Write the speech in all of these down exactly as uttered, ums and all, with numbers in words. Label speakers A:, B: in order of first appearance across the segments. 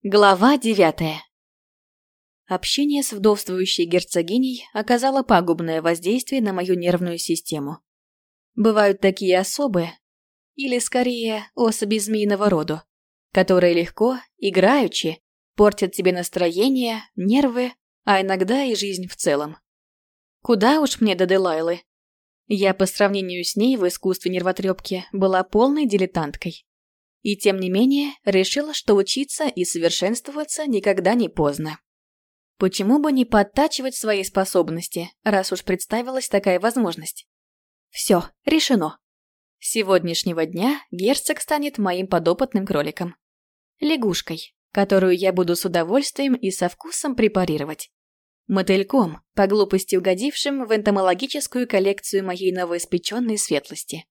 A: Глава девятая. Общение с вдовствующей герцогиней оказало пагубное воздействие на мою нервную систему. Бывают такие особы, или скорее особи змеиного рода, которые легко, играючи, портят тебе настроение, нервы, а иногда и жизнь в целом. Куда уж мне до Делайлы. Я по сравнению с ней в искусстве нервотрепки была полной дилетанткой. И тем не менее решила, что учиться и совершенствоваться никогда не поздно. Почему бы не подтачивать свои способности, раз уж представилась такая возможность? Все, решено. С сегодняшнего дня герцог станет моим подопытным кроликом. Лягушкой, которую я буду с удовольствием и со вкусом препарировать. Мотыльком, по глупости угодившим в энтомологическую коллекцию моей новоиспеченной светлости.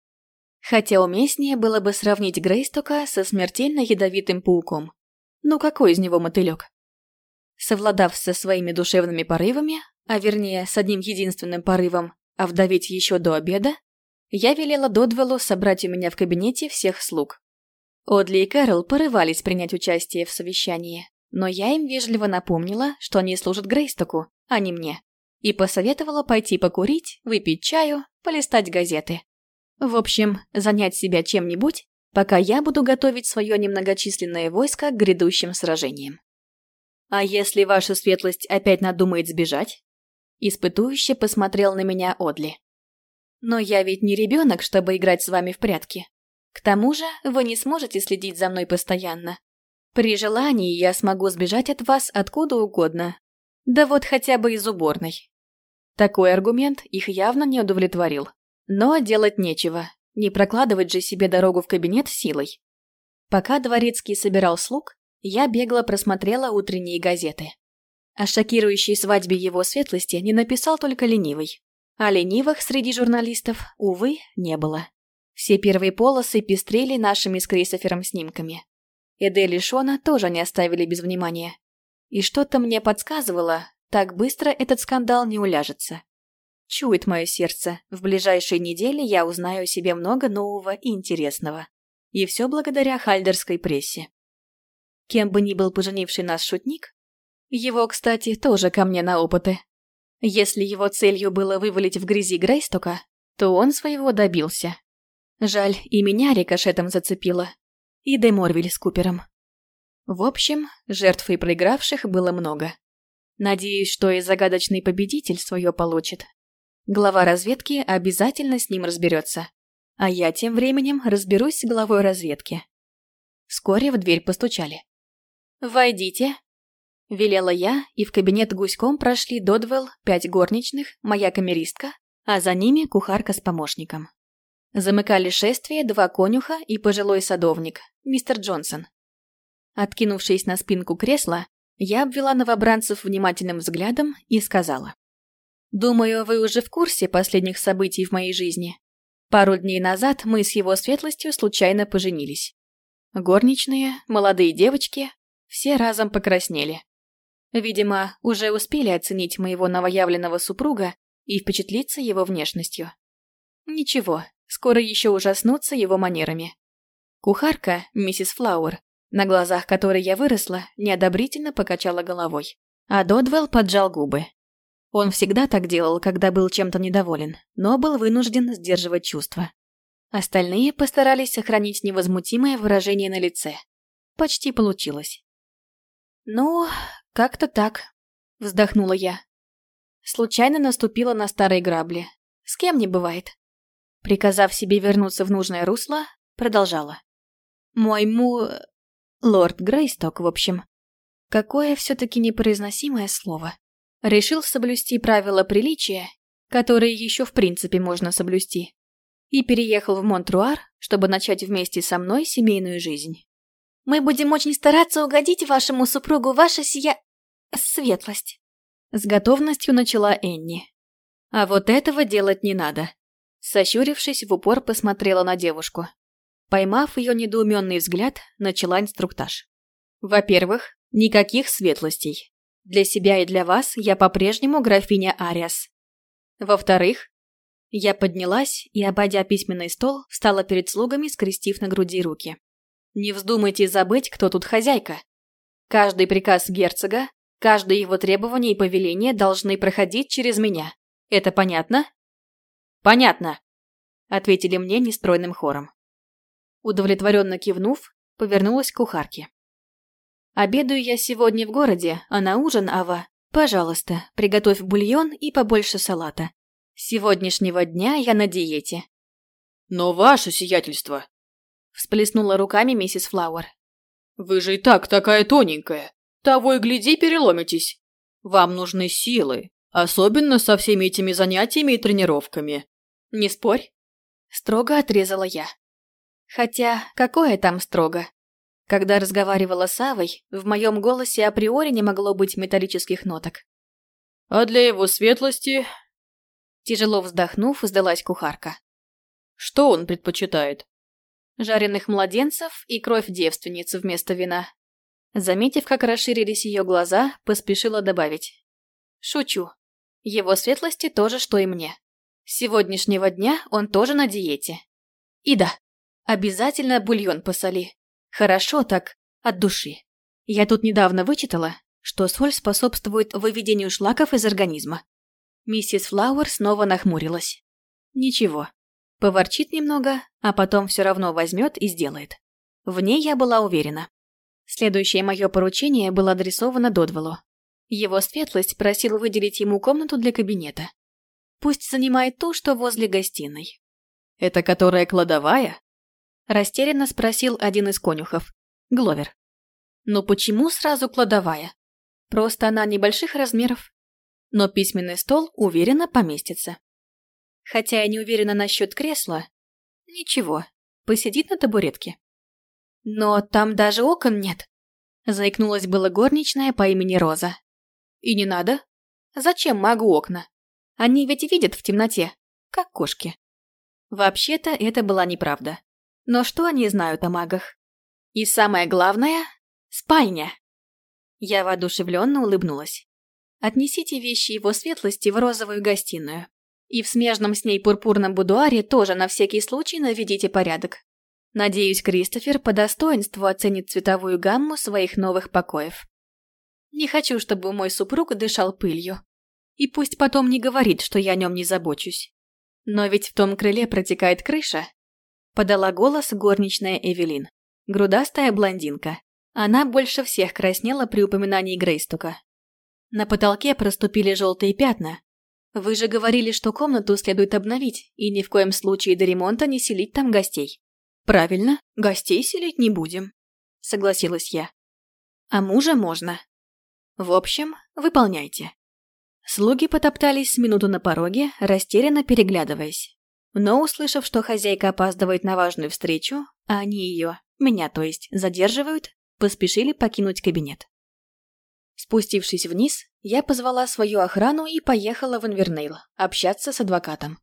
A: Хотя уместнее было бы сравнить Грейстока со смертельно ядовитым пауком. Ну какой из него мотылек? Совладав со своими душевными порывами, а вернее с одним единственным порывом, овдоветь еще до обеда, я велела Додвеллу собрать у меня в кабинете всех слуг. Одли и Кэрол порывались принять участие в совещании, но я им вежливо напомнила, что они служат Грейстоку, а не мне, и посоветовала пойти покурить, выпить чаю, полистать газеты. В общем, занять себя чем-нибудь, пока я буду готовить свое немногочисленное войско к грядущим сражениям. «А если ваша светлость опять надумает сбежать?» Испытующе посмотрел на меня Одли. «Но я ведь не ребенок, чтобы играть с вами в прятки. К тому же вы не сможете следить за мной постоянно. При желании я смогу сбежать от вас откуда угодно. Да вот хотя бы из уборной». Такой аргумент их явно не удовлетворил. Но делать нечего, не прокладывать же себе дорогу в кабинет силой. Пока дворецкий собирал слуг, я бегло просмотрела утренние газеты. О шокирующей свадьбе его светлости не написал только ленивый. А ленивых среди журналистов, увы, не было. Все первые полосы пестрели нашими с Кристофером снимками. Эдель и Шона тоже не оставили без внимания. И что-то мне подсказывало, так быстро этот скандал не уляжется. Чует мое сердце, в ближайшие недели я узнаю о себе много нового и интересного. И все благодаря хальдерской прессе. Кем бы ни был поженивший нас шутник, его, кстати, тоже ко мне на опыты. Если его целью было вывалить в грязи Грейстока, то он своего добился. Жаль, и меня рикошетом зацепило, и де Морвиль с Купером. В общем, жертв и проигравших было много. Надеюсь, что и загадочный победитель свое получит. Глава разведки обязательно с ним разберется. А я тем временем разберусь с главой разведки. Вскоре в дверь постучали. «Войдите», — велела я, и в кабинет гуськом прошли Додвелл, пять горничных, моя камеристка, а за ними кухарка с помощником. Замыкали шествие два конюха и пожилой садовник, мистер Джонсон. Откинувшись на спинку кресла, я обвела новобранцев внимательным взглядом и сказала. «Думаю, вы уже в курсе последних событий в моей жизни. Пару дней назад мы с его светлостью случайно поженились. Горничные, молодые девочки, все разом покраснели. Видимо, уже успели оценить моего новоявленного супруга и впечатлиться его внешностью. Ничего, скоро еще ужаснутся его манерами. Кухарка, миссис Флауэр, на глазах которой я выросла, неодобрительно покачала головой, а Додвелл поджал губы. Он всегда так делал, когда был чем-то недоволен, но был вынужден сдерживать чувства. Остальные постарались сохранить невозмутимое выражение на лице. Почти получилось. «Ну, как-то так», — вздохнула я. Случайно наступила на старые грабли. С кем не бывает. Приказав себе вернуться в нужное русло, продолжала. «Мой му... лорд Грейсток, в общем. Какое все-таки непроизносимое слово. Решил соблюсти правила приличия, которые еще в принципе можно соблюсти, и переехал в Монтруар, чтобы начать вместе со мной семейную жизнь. Мы будем очень стараться угодить вашему супругу, ваша сия... светлость», — с готовностью начала Энни. А вот этого делать не надо. Сощурившись, в упор посмотрела на девушку. Поймав ее недоуменный взгляд, начала инструктаж. Во-первых, никаких светлостей. Для себя и для вас я по-прежнему графиня Ариас. Во-вторых, я поднялась и, обойдя письменный стол, встала перед слугами, скрестив на груди руки. Не вздумайте забыть, кто тут хозяйка. Каждый приказ герцога, каждое его требование и повеление должны проходить через меня. Это понятно? Понятно, ответили мне нестройным хором. Удовлетворенно кивнув, повернулась к кухарке. Обедаю я сегодня в городе, а на ужин, Ава, пожалуйста, приготовь бульон и побольше салата. С сегодняшнего дня я на диете.
B: Но ваше сиятельство,
A: всплеснула руками миссис Флауэр.
B: Вы же и так такая тоненькая. Того и гляди, переломитесь. Вам нужны силы, особенно со всеми этими занятиями и тренировками.
A: Не спорь. Строго отрезала я. Хотя, какое там строго? Когда разговаривала с Авой, в моем голосе априори не могло быть металлических ноток.
B: А для его светлости...
A: Тяжело вздохнув, сдалась кухарка.
B: Что он предпочитает?
A: Жареных младенцев и кровь девственницы вместо вина. Заметив, как расширились ее глаза, поспешила добавить. Шучу. Его светлости тоже, что и мне. С сегодняшнего дня он тоже на диете. И да, обязательно бульон посоли. Хорошо так, от души. Я тут недавно вычитала, что соль способствует выведению шлаков из организма. Миссис Флауэр снова нахмурилась. Ничего. Поворчит немного, а потом все равно возьмет и сделает. В ней я была уверена. Следующее мое поручение было адресовано Додвеллу. Его светлость просил выделить ему комнату для кабинета. Пусть занимает ту, что возле гостиной.
B: «Это которая кладовая?»
A: Растерянно спросил один из конюхов. Гловер. «Ну почему сразу кладовая? Просто она небольших размеров. Но письменный стол уверенно поместится. Хотя я не уверена насчет кресла. Ничего, посидит на табуретке. Но там даже окон нет. Заикнулась была горничная по имени Роза. И не надо. Зачем магу окна? Они ведь видят в темноте, как кошки. Вообще-то это была неправда. Но что они знают о магах? И самое главное – спальня. Я воодушевленно улыбнулась. Отнесите вещи его светлости в розовую гостиную. И в смежном с ней пурпурном будуаре тоже на всякий случай наведите порядок. Надеюсь, Кристофер по достоинству оценит цветовую гамму своих новых покоев. Не хочу, чтобы мой супруг дышал пылью. И пусть потом не говорит, что я о нем не забочусь. Но ведь в том крыле протекает крыша. Подала голос горничная Эвелин. Грудастая блондинка. Она больше всех краснела при упоминании Грейстока. На потолке проступили желтые пятна. Вы же говорили, что комнату следует обновить, и ни в коем случае до ремонта не селить там гостей. Правильно, гостей селить не будем, согласилась я. А мужа можно. В общем, выполняйте. Слуги потоптались с минуту на пороге, растерянно переглядываясь. Но, услышав, что хозяйка опаздывает на важную встречу, а они ее, меня то есть, задерживают, поспешили покинуть кабинет. Спустившись вниз, я позвала свою охрану и поехала в Инвернейл общаться с адвокатом.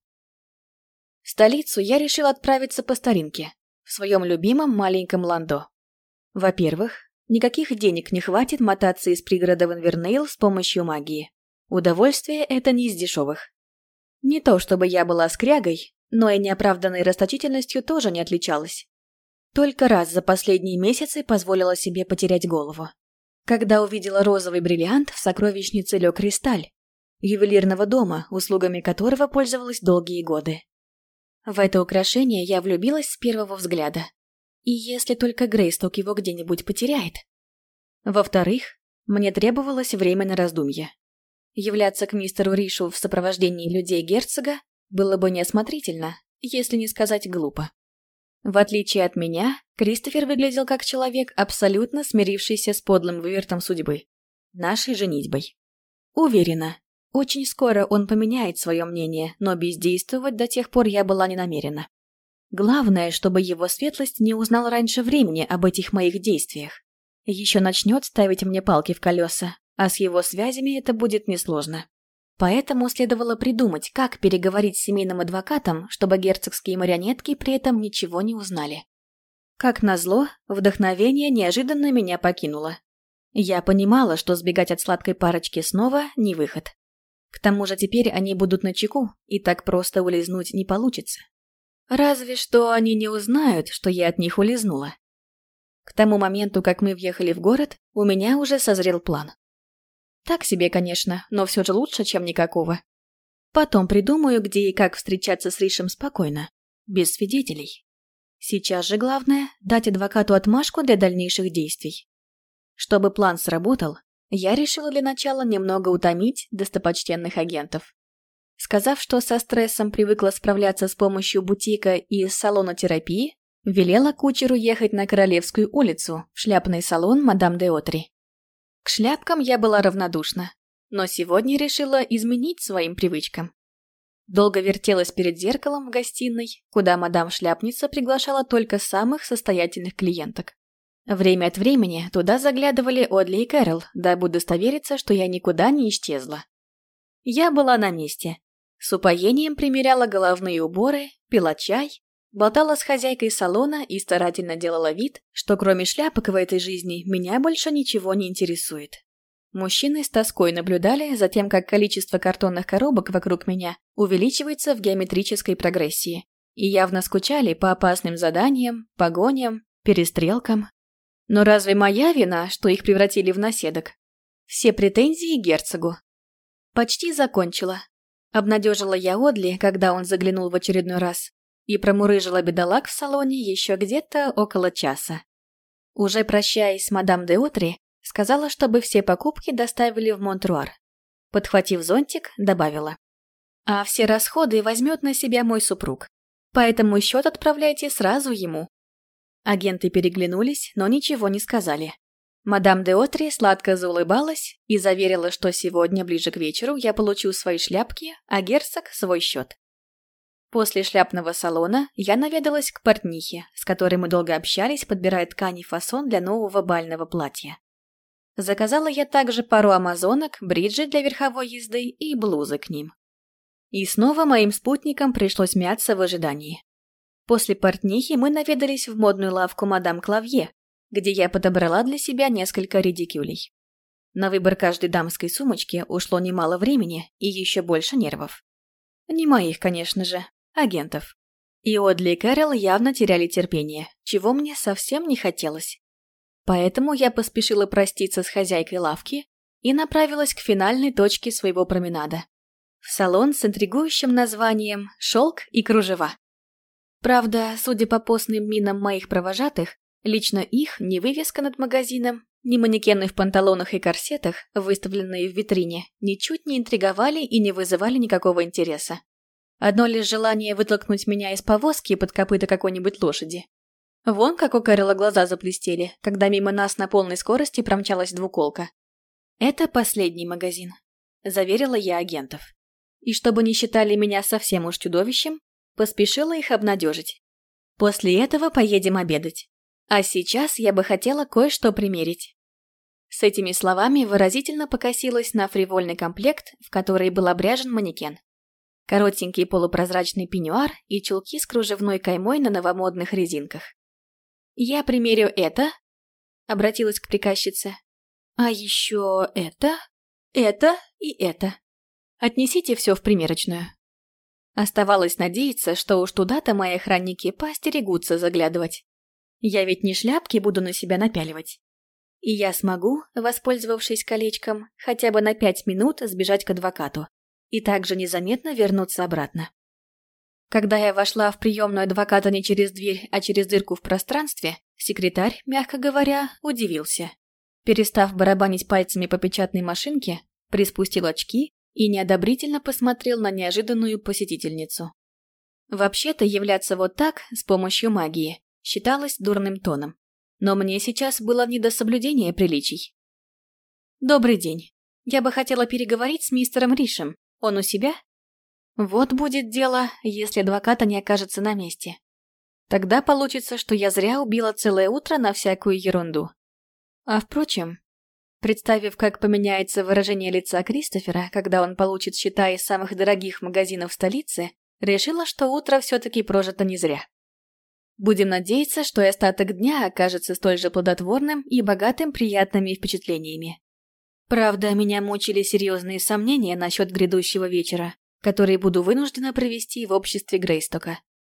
A: В столицу я решила отправиться по старинке, в своем любимом маленьком ландо. Во-первых, никаких денег не хватит мотаться из пригорода в Инвернейл с помощью магии. Удовольствие это не из дешевых. Не то чтобы я была скрягой, но и неоправданной расточительностью тоже не отличалась. Только раз за последние месяцы позволила себе потерять голову. Когда увидела розовый бриллиант в сокровищнице Ле Кристаль, ювелирного дома, услугами которого пользовалась долгие годы. В это украшение я влюбилась с первого взгляда. И если только Грейсток его где-нибудь потеряет. Во-вторых, мне требовалось время на раздумье. Являться к мистеру Ришу в сопровождении людей герцога было бы неосмотрительно, если не сказать глупо. В отличие от меня, Кристофер выглядел как человек, абсолютно смирившийся с подлым вывертом судьбы. Нашей женитьбой. Уверена, очень скоро он поменяет свое мнение, но бездействовать до тех пор я была не намерена. Главное, чтобы его светлость не узнал раньше времени об этих моих действиях. Еще начнет ставить мне палки в колеса, а с его связями это будет несложно. Поэтому следовало придумать, как переговорить с семейным адвокатом, чтобы герцогские марионетки при этом ничего не узнали. Как назло, вдохновение неожиданно меня покинуло. Я понимала, что сбегать от сладкой парочки снова не выход. К тому же теперь они будут начеку, и так просто улизнуть не получится. Разве что они не узнают, что я от них улизнула. К тому моменту, как мы въехали в город, у меня уже созрел план. Так себе, конечно, но все же лучше, чем никакого. Потом придумаю, где и как встречаться с Ришем спокойно, без свидетелей. Сейчас же главное – дать адвокату отмашку для дальнейших действий. Чтобы план сработал, я решила для начала немного утомить достопочтенных агентов. Сказав, что со стрессом привыкла справляться с помощью бутика и салона терапии, велела кучеру ехать на Королевскую улицу в шляпный салон мадам де Отри. К шляпкам я была равнодушна, но сегодня решила изменить своим привычкам. Долго вертелась перед зеркалом в гостиной, куда мадам-шляпница приглашала только самых состоятельных клиенток. Время от времени туда заглядывали Одли и Кэрол, дабы удостовериться, что я никуда не исчезла. Я была на месте. С упоением примеряла головные уборы, пила чай, болтала с хозяйкой салона и старательно делала вид, что кроме шляпок в этой жизни меня больше ничего не интересует. Мужчины с тоской наблюдали за тем, как количество картонных коробок вокруг меня увеличивается в геометрической прогрессии, и явно скучали по опасным заданиям, погоням, перестрелкам. Но разве моя вина, что их превратили в наседок? Все претензии герцогу. Почти закончила. Обнадежила я Одли, когда он заглянул в очередной раз, и промурыжила бедолаг в салоне еще где-то около часа. Уже прощаясь с мадам де Отри, сказала, чтобы все покупки доставили в Монтруар. Подхватив зонтик, добавила: «А все расходы возьмет на себя мой супруг, поэтому счет отправляйте сразу ему». Агенты переглянулись, но ничего не сказали. Мадам де Отри сладко заулыбалась и заверила, что сегодня ближе к вечеру я получу свои шляпки, а герцог – свой счет. После шляпного салона я наведалась к портнихе, с которой мы долго общались, подбирая ткань и фасон для нового бального платья. Заказала я также пару амазонок, бриджи для верховой езды и блузы к ним. И снова моим спутникам пришлось мяться в ожидании. После портнихи мы наведались в модную лавку мадам Клавье, где я подобрала для себя несколько редикюлей. На выбор каждой дамской сумочки ушло немало времени и еще больше нервов. Не моих, конечно же, агентов. И Одли и Кэрол явно теряли терпение, чего мне совсем не хотелось. Поэтому я поспешила проститься с хозяйкой лавки и направилась к финальной точке своего променада. В салон с интригующим названием «Шелк и кружева». Правда, судя по постным минам моих провожатых, лично их ни вывеска над магазином, ни манекены в панталонах и корсетах, выставленные в витрине, ничуть не интриговали и не вызывали никакого интереса. Одно лишь желание вытолкнуть меня из повозки под копыта какой-нибудь лошади. Вон как у Кэрола глаза заблестели, когда мимо нас на полной скорости промчалась двуколка. «Это последний магазин», — заверила я агентов. И чтобы не считали меня совсем уж чудовищем, поспешила их обнадежить. После этого поедем обедать. А сейчас я бы хотела кое-что примерить. С этими словами выразительно покосилась на фривольный комплект, в который был обряжен манекен. Коротенький полупрозрачный пеньюар и чулки с кружевной каймой на новомодных резинках. «Я примерю это», — обратилась к приказчице. «А еще это, это и это. Отнесите все в примерочную». Оставалось надеяться, что уж туда-то мои охранники поостерегутся заглядывать. Я ведь не шляпки буду на себя напяливать. И я смогу, воспользовавшись колечком, хотя бы на пять минут сбежать к адвокату и также незаметно вернуться обратно. Когда я вошла в приемную адвоката не через дверь, а через дырку в пространстве, секретарь, мягко говоря, удивился. Перестав барабанить пальцами по печатной машинке, приспустил очки и неодобрительно посмотрел на неожиданную посетительницу. Вообще-то являться вот так, с помощью магии, считалось дурным тоном. Но мне сейчас было не до соблюдения приличий. «Добрый день. Я бы хотела переговорить с мистером Ришем. Он у себя?» Вот будет дело, если адвоката не окажется на месте. Тогда получится, что я зря убила целое утро на всякую ерунду. А впрочем, представив, как поменяется выражение лица Кристофера, когда он получит счета из самых дорогих магазинов столицы, решила, что утро все-таки прожито не зря. Будем надеяться, что и остаток дня окажется столь же плодотворным и богатым приятными впечатлениями. Правда, меня мучили серьезные сомнения насчет грядущего вечера, который буду вынуждена провести в обществе Грейстока.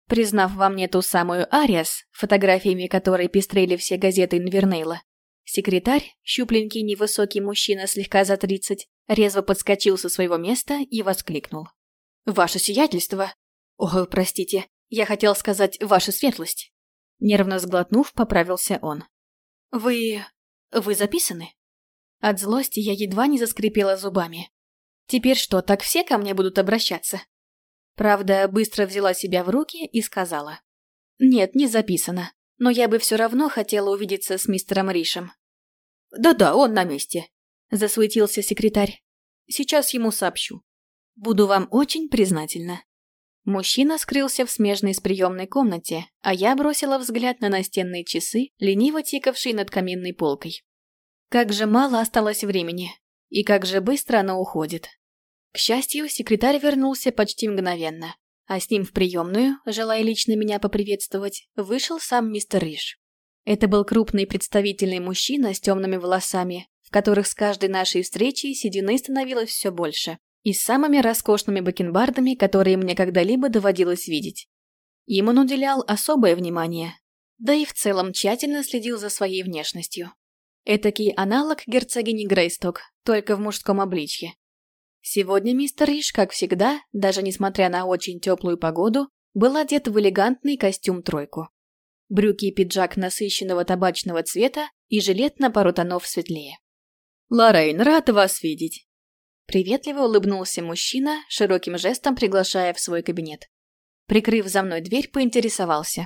A: Признав во мне ту самую Ариас, фотографиями которой пестрели все газеты Инвернейла, секретарь, щупленький невысокий мужчина слегка за тридцать, резво подскочил со своего места и воскликнул. «Ваше сиятельство!» «О, простите, я хотел сказать «ваша светлость». Нервно сглотнув, поправился он. «Вы... вы записаны?» От злости я едва не заскрипела зубами. «Теперь что, так все ко мне будут обращаться?» Правда, быстро взяла себя в руки и сказала. «Нет, не записано, но я бы все равно хотела увидеться с мистером Ришем». «Да-да, он на месте», — засуетился секретарь. «Сейчас ему сообщу. Буду вам очень признательна». Мужчина скрылся в смежной с приемной комнате, а я бросила взгляд на настенные часы, лениво тикавшие над каминной полкой. Как же мало осталось времени, и как же быстро оно уходит. К счастью, секретарь вернулся почти мгновенно, а с ним в приемную, желая лично меня поприветствовать, вышел сам мистер Риш. Это был крупный представительный мужчина с темными волосами, в которых с каждой нашей встречей седины становилось все больше, и с самыми роскошными бакенбардами, которые мне когда-либо доводилось видеть. Им он уделял особое внимание, да и в целом тщательно следил за своей внешностью. Этакий аналог герцогини Грейсток, только в мужском обличье. Сегодня мистер Риш, как всегда, даже несмотря на очень теплую погоду, был одет в элегантный костюм-тройку. Брюки и пиджак насыщенного табачного цвета и жилет на пару тонов светлее.
B: «Лоррейн, рад вас видеть!»
A: Приветливо улыбнулся мужчина, широким жестом приглашая в свой кабинет. Прикрыв за мной дверь, поинтересовался.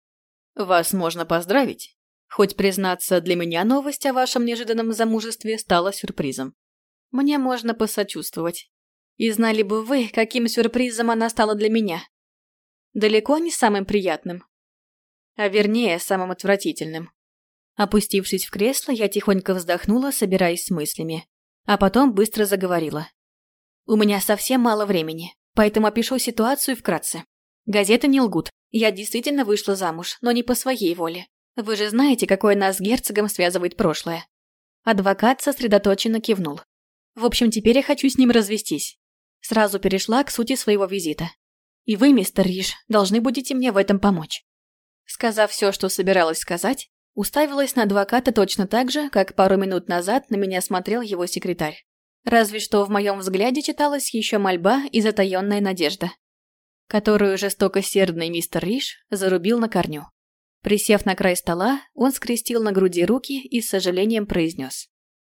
B: «Вас можно поздравить. Хоть, признаться, для меня новость о вашем неожиданном замужестве стала сюрпризом.
A: Мне можно посочувствовать. И знали бы вы, каким сюрпризом она стала для меня. Далеко не самым приятным. А вернее, самым отвратительным. Опустившись в кресло, я тихонько вздохнула, собираясь с мыслями. А потом быстро заговорила. У меня совсем мало времени, поэтому опишу ситуацию вкратце. Газеты не лгут. Я действительно вышла замуж, но не по своей воле. Вы же знаете, какое нас с герцогом связывает прошлое. Адвокат сосредоточенно кивнул. В общем, теперь я хочу с ним развестись. Сразу перешла к сути своего визита. И вы, мистер Риш, должны будете мне в этом помочь. Сказав все, что собиралась сказать, уставилась на адвоката точно так же, как пару минут назад на меня смотрел его секретарь. Разве что в моем взгляде читалась еще мольба и затаенная надежда, которую жестокосердный мистер Риш зарубил на корню. Присев на край стола, он скрестил на груди руки и с сожалением произнес.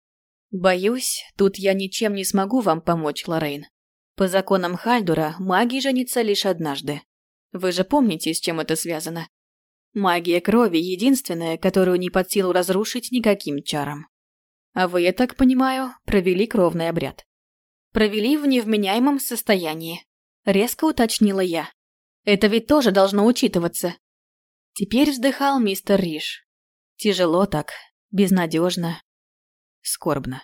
A: «Боюсь, тут я ничем не смогу вам помочь, Лоррейн. По законам Хальдура маги женятся лишь однажды. Вы же помните, с чем это связано? Магия крови единственная, которую не под силу разрушить никаким чаром. А вы, я так понимаю, провели кровный обряд. Провели в невменяемом состоянии. Резко уточнила я. Это ведь тоже должно учитываться. Теперь вздыхал мистер Риш. Тяжело так, безнадежно, скорбно.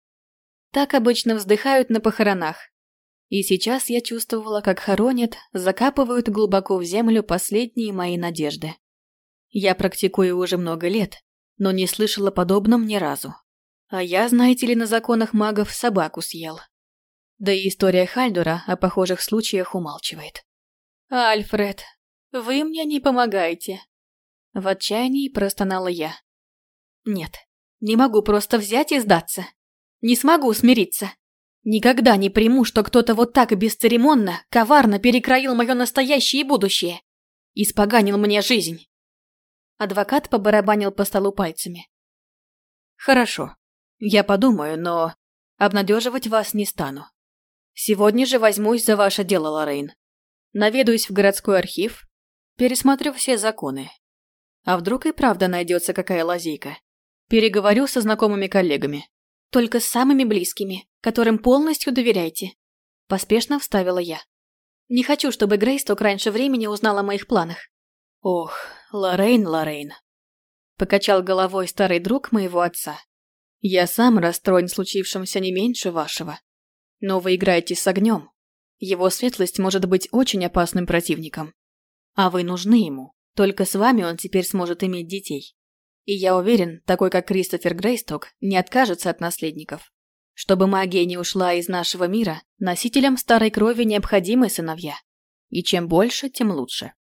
A: Так обычно вздыхают на похоронах. И сейчас я чувствовала, как хоронят, закапывают глубоко в землю последние мои надежды. Я практикую уже много лет, но не слышала подобном ни разу. А я, знаете ли, на законах магов собаку съел. Да и история Хальдура о похожих случаях умалчивает. «Альфред, вы мне не помогаете!» В отчаянии простонала я. «Нет, не могу просто взять и сдаться. Не смогу смириться. Никогда не приму, что кто-то вот так бесцеремонно, коварно перекроил мое настоящее и будущее. Испоганил мне жизнь!» Адвокат побарабанил по столу пальцами. «Хорошо, я подумаю, но обнадеживать вас не стану. Сегодня же возьмусь за ваше дело, Лоррейн. Наведаюсь в городской архив, пересмотрю все законы. А вдруг и правда найдется какая лазейка? Переговорю со знакомыми коллегами. Только с самыми близкими, которым полностью доверяйте. Поспешно вставила я. Не хочу, чтобы Грейсток раньше времени узнал о моих планах. Ох, Лоррейн, Лоррейн. Покачал головой старый друг моего отца. Я сам расстроен случившимся не меньше вашего. Но вы играете с огнем. Его светлость может быть очень опасным противником. А вы нужны ему. Только с вами он теперь сможет иметь детей. И я уверен, такой как Кристофер Грейсток не откажется от наследников. Чтобы магия не ушла из нашего мира, носителям старой крови необходимы сыновья. И чем больше, тем лучше.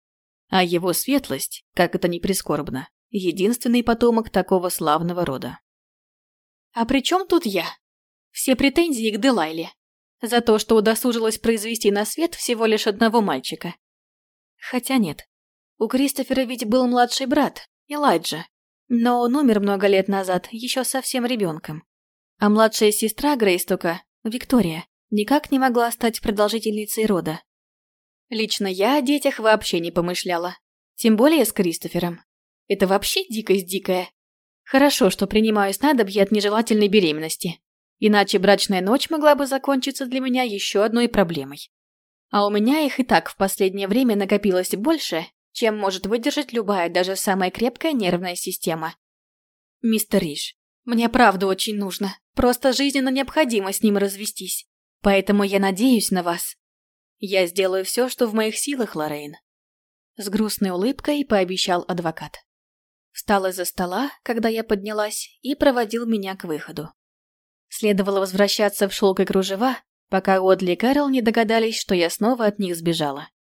A: А его светлость, как это ни прискорбно, единственный потомок такого славного рода. А при чем тут я? Все претензии к Делайле. За то, что удосужилась произвести на свет всего лишь одного мальчика. Хотя нет. У Кристофера ведь был младший брат, Элайджа. Но он умер много лет назад, еще совсем ребенком. А младшая сестра Грейстока, Виктория, никак не могла стать продолжительницей рода. Лично я о детях вообще не помышляла. Тем более с Кристофером. Это вообще дикость дикая. Хорошо, что принимаю снадобье от нежелательной беременности. Иначе брачная ночь могла бы закончиться для меня еще одной проблемой. А у меня их и так в последнее время накопилось больше, чем может выдержать любая, даже самая крепкая нервная система. Мистер Риш, мне правда очень нужно. Просто жизненно необходимо с ним развестись. Поэтому я надеюсь на вас. Я сделаю все, что в моих силах, Лоррейн. С грустной улыбкой пообещал адвокат. Встал из-за стола, когда я поднялась, и проводил меня к выходу. Следовало возвращаться в шелк и кружева, пока Одли и Кэрол не догадались, что я снова от них сбежала.